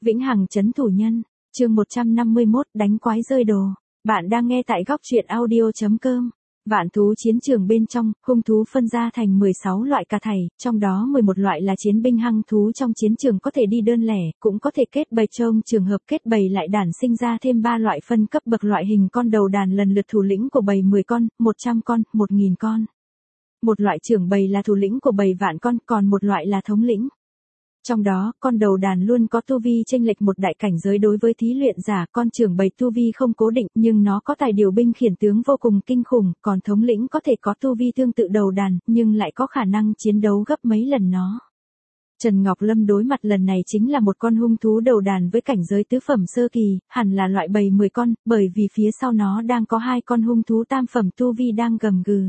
Vĩnh hằng trấn thủ nhân, chương 151, đánh quái rơi đồ. Bạn đang nghe tại góc truyện audio.com. Vạn thú chiến trường bên trong, hung thú phân ra thành 16 loại cả thảy, trong đó 11 loại là chiến binh hăng thú trong chiến trường có thể đi đơn lẻ, cũng có thể kết bầy. Trong trường hợp kết bầy lại đản sinh ra thêm 3 loại phân cấp bậc loại hình con đầu đàn lần lượt thủ lĩnh của bầy 10 con, 100 con, 1000 con. Một loại trưởng bầy là thủ lĩnh của bầy vạn con, còn một loại là thống lĩnh. Trong đó, con đầu đàn luôn có tu vi chênh lệch một đại cảnh giới đối với thí luyện giả, con trưởng bầy tu vi không cố định, nhưng nó có tài điều binh khiển tướng vô cùng kinh khủng, còn thống lĩnh có thể có tu vi tương tự đầu đàn, nhưng lại có khả năng chiến đấu gấp mấy lần nó. Trần Ngọc Lâm đối mặt lần này chính là một con hung thú đầu đàn với cảnh giới tứ phẩm sơ kỳ, hẳn là loại bầy 10 con, bởi vì phía sau nó đang có 2 con hung thú tam phẩm tu vi đang gầm gừ.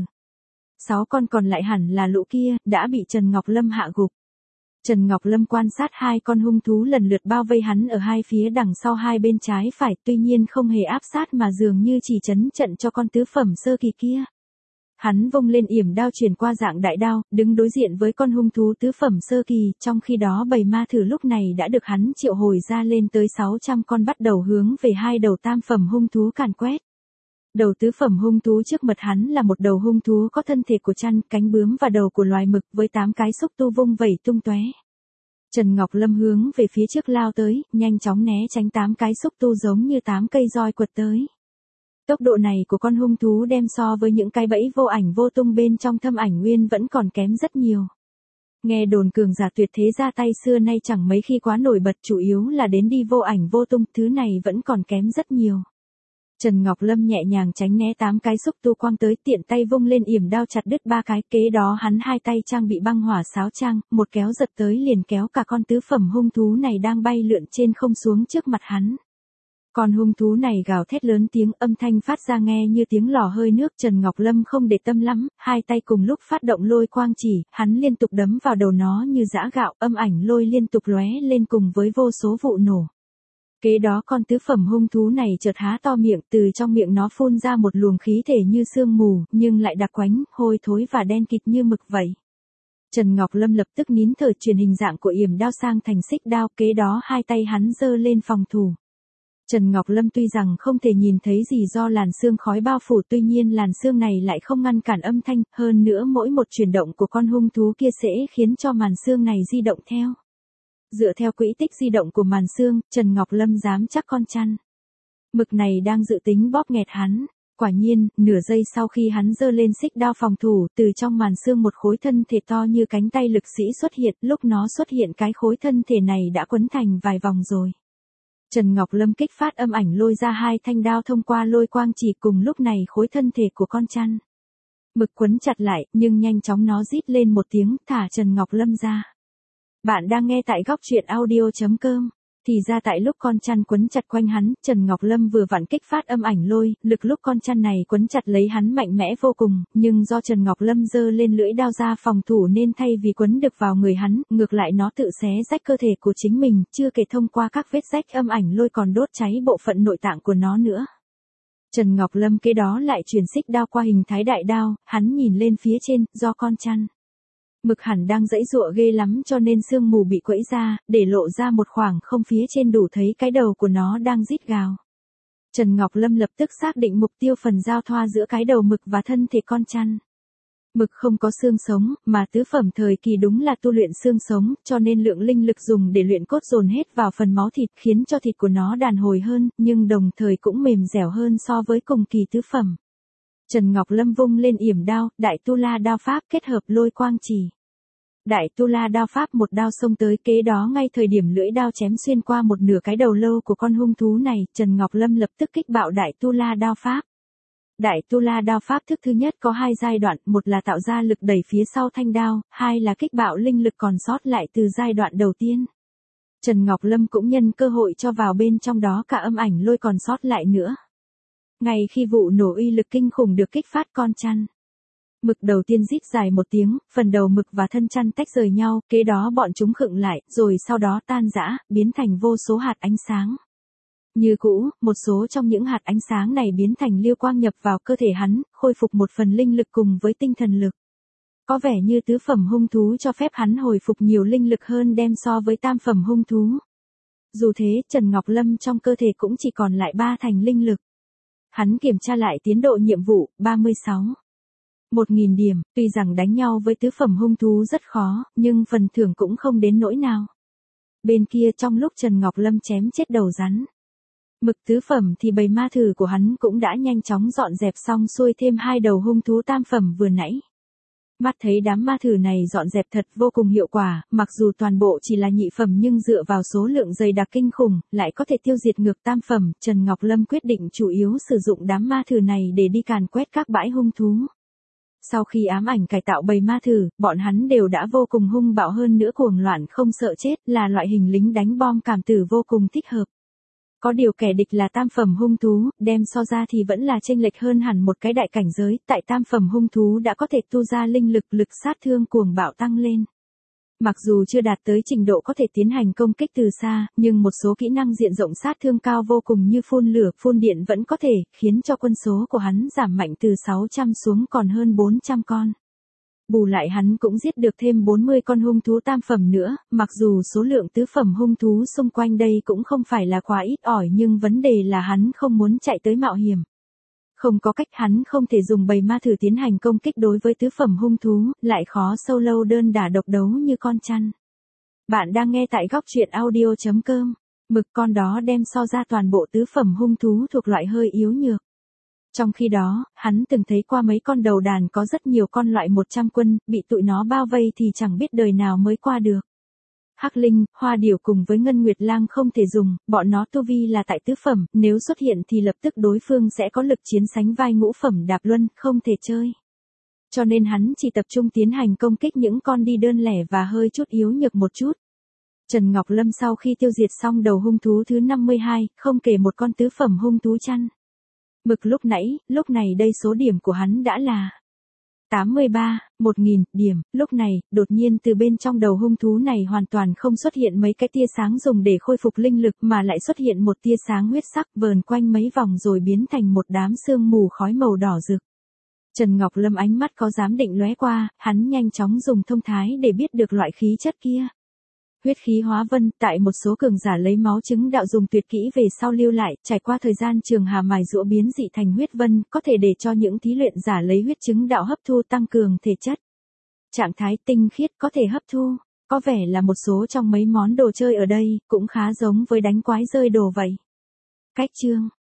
6 con còn lại hẳn là lũ kia, đã bị Trần Ngọc Lâm hạ gục. Trần Ngọc Lâm quan sát 2 con hung thú lần lượt bao vây hắn ở hai phía đằng sau hai bên trái phải, tuy nhiên không hề áp sát mà dường như chỉ trấn trận cho con tứ phẩm sơ kỳ kia. Hắn vung lên yểm đao chuyển qua dạng đại đao, đứng đối diện với con hung thú tứ phẩm sơ kỳ, trong khi đó bầy ma thử lúc này đã được hắn triệu hồi ra lên tới 600 con bắt đầu hướng về 2 đầu tam phẩm hung thú càn quét. Đầu tứ phẩm hung thú trước mặt hắn là một đầu hung thú có thân thể của chăn, cánh bướm và đầu của loài mực với 8 cái xúc tu vung vẩy tung tóe. Trần Ngọc Lâm hướng về phía trước lao tới, nhanh chóng né tránh 8 cái xúc tu giống như 8 cây roi quật tới. Tốc độ này của con hung thú đem so với những cái bẫy vô ảnh vô tung bên trong Thâm Ảnh Nguyên vẫn còn kém rất nhiều. Nghe đồn cường giả tuyệt thế ra tay xưa nay chẳng mấy khi quá nổi bật, chủ yếu là đến đi vô ảnh vô tung, thứ này vẫn còn kém rất nhiều. Trần Ngọc Lâm nhẹ nhàng tránh né 8 cái xúc tu quang tới, tiện tay vung lên yểm đao chặt đứt 3 cái, kế đó hắn hai tay trang bị băng hỏa sáo trang, một kéo giật tới liền kéo cả con tứ phẩm hung thú này đang bay lượn trên không xuống trước mặt hắn. Con hung thú này gào thét lớn tiếng, âm thanh phát ra nghe như tiếng lò hơi nước. Trần Ngọc Lâm không để tâm lắm, hai tay cùng lúc phát động lôi quang chỉ, hắn liên tục đấm vào đầu nó như giã gạo, âm ảnh lôi liên tục lóe lên cùng với vô số vụ nổ. Kế đó con tứ phẩm hung thú này chợt há to miệng, từ trong miệng nó phun ra một luồng khí thể như sương mù, nhưng lại đặc quánh, hôi thối và đen kịt như mực vậy. Trần Ngọc Lâm lập tức nín thở chuyển hình dạng của yểm đao sang thành xích đao, kế đó hai tay hắn giơ lên phòng thủ. Trần Ngọc Lâm tuy rằng không thể nhìn thấy gì do làn sương khói bao phủ, tuy nhiên làn sương này lại không ngăn cản âm thanh, hơn nữa mỗi một chuyển động của con hung thú kia sẽ khiến cho màn sương này di động theo. Dựa theo quỹ tích di động của màn sương, Trần Ngọc Lâm dám chắc con chăn mực này đang dự tính bóp nghẹt hắn. Quả nhiên, nửa giây sau khi hắn giơ lên xích đao phòng thủ, từ trong màn sương một khối thân thể to như cánh tay lực sĩ xuất hiện, lúc nó xuất hiện cái khối thân thể này đã quấn thành vài vòng rồi. Trần Ngọc Lâm kích phát âm ảnh lôi ra 2 thanh đao thông qua lôi quang chỉ, cùng lúc này khối thân thể của con chăn mực quấn chặt lại, nhưng nhanh chóng nó rít lên một tiếng, thả Trần Ngọc Lâm ra. Bạn đang nghe tại góc truyện audio.com. Thì ra tại lúc con chăn quấn chặt quanh hắn, Trần Ngọc Lâm vừa vặn kích phát âm ảnh lôi, lực lúc con chăn này quấn chặt lấy hắn mạnh mẽ vô cùng, nhưng do Trần Ngọc Lâm giơ lên lưỡi đao ra phòng thủ nên thay vì quấn được vào người hắn, ngược lại nó tự xé rách cơ thể của chính mình, chưa kể thông qua các vết rách âm ảnh lôi còn đốt cháy bộ phận nội tạng của nó nữa. Trần Ngọc Lâm kế đó lại chuyển xích đao qua hình thái đại đao, hắn nhìn lên phía trên, do con chăn mực hẳn đang giãy giụa ghê lắm cho nên sương mù bị quẫy ra, để lộ ra một khoảng không phía trên đủ thấy cái đầu của nó đang rít gào. Trần Ngọc Lâm lập tức xác định mục tiêu phần giao thoa giữa cái đầu mực và thân thể con chăn mực không có xương sống, mà tứ phẩm thời kỳ đúng là tu luyện xương sống, cho nên lượng linh lực dùng để luyện cốt dồn hết vào phần máu thịt, khiến cho thịt của nó đàn hồi hơn, nhưng đồng thời cũng mềm dẻo hơn so với cùng kỳ tứ phẩm. Trần Ngọc Lâm vung lên yểm đao, Đại Tu La đao pháp kết hợp lôi quang chỉ. Đại Tu La đao pháp một đao xông tới, kế đó ngay thời điểm lưỡi đao chém xuyên qua một nửa cái đầu lâu của con hung thú này, Trần Ngọc Lâm lập tức kích bạo Đại Tu La đao pháp. Đại Tu La đao pháp thức thứ nhất có 2 giai đoạn, một là tạo ra lực đẩy phía sau thanh đao, 2 là kích bạo linh lực còn sót lại từ giai đoạn đầu tiên. Trần Ngọc Lâm cũng nhân cơ hội cho vào bên trong đó cả âm ảnh lôi còn sót lại nữa. Ngay khi vụ nổ uy lực kinh khủng được kích phát, con chăn mực đầu tiên rít dài một tiếng, phần đầu mực và thân chăn tách rời nhau, kế đó bọn chúng khựng lại, rồi sau đó tan rã, biến thành vô số hạt ánh sáng. Như cũ, một số trong những hạt ánh sáng này biến thành liêu quang nhập vào cơ thể hắn, khôi phục một phần linh lực cùng với tinh thần lực. Có vẻ như tứ phẩm hung thú cho phép hắn hồi phục nhiều linh lực hơn đem so với tam phẩm hung thú. Dù thế, Trần Ngọc Lâm trong cơ thể cũng chỉ còn lại 3 thành linh lực. Hắn kiểm tra lại tiến độ nhiệm vụ, 36. 1.000 điểm, tuy rằng đánh nhau với tứ phẩm hung thú rất khó, nhưng phần thưởng cũng không đến nỗi nào. Bên kia trong lúc Trần Ngọc Lâm chém chết đầu rắn mực tứ phẩm thì bầy ma thử của hắn cũng đã nhanh chóng dọn dẹp xong xuôi thêm 2 đầu hung thú tam phẩm vừa nãy. Mắt thấy đám ma thử này dọn dẹp thật vô cùng hiệu quả, mặc dù toàn bộ chỉ là nhị phẩm nhưng dựa vào số lượng dày đặc kinh khủng, lại có thể tiêu diệt ngược tam phẩm, Trần Ngọc Lâm quyết định chủ yếu sử dụng đám ma thử này để đi càn quét các bãi hung thú. Sau khi ám ảnh cải tạo bầy ma thử, bọn hắn đều đã vô cùng hung bạo hơn nữa cuồng loạn không sợ chết, là loại hình lính đánh bom cảm tử vô cùng thích hợp. Có điều kẻ địch là tam phẩm hung thú, đem so ra thì vẫn là chênh lệch hơn hẳn một cái đại cảnh giới, tại tam phẩm hung thú đã có thể tu ra linh lực, lực sát thương cuồng bạo tăng lên. Mặc dù chưa đạt tới trình độ có thể tiến hành công kích từ xa, nhưng một số kỹ năng diện rộng sát thương cao vô cùng như phun lửa, phun điện vẫn có thể, khiến cho quân số của hắn giảm mạnh từ 600 xuống còn hơn 400 con. Bù lại hắn cũng giết được thêm 40 con hung thú tam phẩm nữa, mặc dù số lượng tứ phẩm hung thú xung quanh đây cũng không phải là quá ít ỏi nhưng vấn đề là hắn không muốn chạy tới mạo hiểm. Không có cách, hắn không thể dùng bầy ma thử tiến hành công kích đối với tứ phẩm hung thú, lại khó solo đơn đả độc đấu như con chăn. Bạn đang nghe tại góc truyện audio.com. Mực con đó đem so ra toàn bộ tứ phẩm hung thú thuộc loại hơi yếu nhược. Trong khi đó, hắn từng thấy qua mấy con đầu đàn có rất nhiều con loại 100 quân, bị tụi nó bao vây thì chẳng biết đời nào mới qua được. Hắc Linh, Hoa Điểu cùng với Ngân Nguyệt Lang không thể dùng, bọn nó tu vi là tại tứ phẩm, nếu xuất hiện thì lập tức đối phương sẽ có lực chiến sánh vai ngũ phẩm Đạp Luân, không thể chơi. Cho nên hắn chỉ tập trung tiến hành công kích những con đi đơn lẻ và hơi chút yếu nhược một chút. Trần Ngọc Lâm sau khi tiêu diệt xong đầu hung thú thứ 52, không kể một con tứ phẩm hung thú chăn mực lúc này đây số điểm của hắn đã là 83, 1.000 điểm, lúc này, đột nhiên từ bên trong đầu hung thú này hoàn toàn không xuất hiện mấy cái tia sáng dùng để khôi phục linh lực mà lại xuất hiện một tia sáng huyết sắc vờn quanh mấy vòng rồi biến thành một đám sương mù khói màu đỏ rực. Trần Ngọc Lâm ánh mắt có dám định lóe qua, hắn nhanh chóng dùng thông thái để biết được loại khí chất kia. Huyết khí hóa vân, tại một số cường giả lấy máu chứng đạo dùng tuyệt kỹ về sau lưu lại, trải qua thời gian trường hà mài giũa biến dị thành huyết vân, có thể để cho những thí luyện giả lấy huyết chứng đạo hấp thu tăng cường thể chất. Trạng thái tinh khiết có thể hấp thu, có vẻ là một số trong mấy món đồ chơi ở đây, cũng khá giống với đánh quái rơi đồ vậy. Cách chương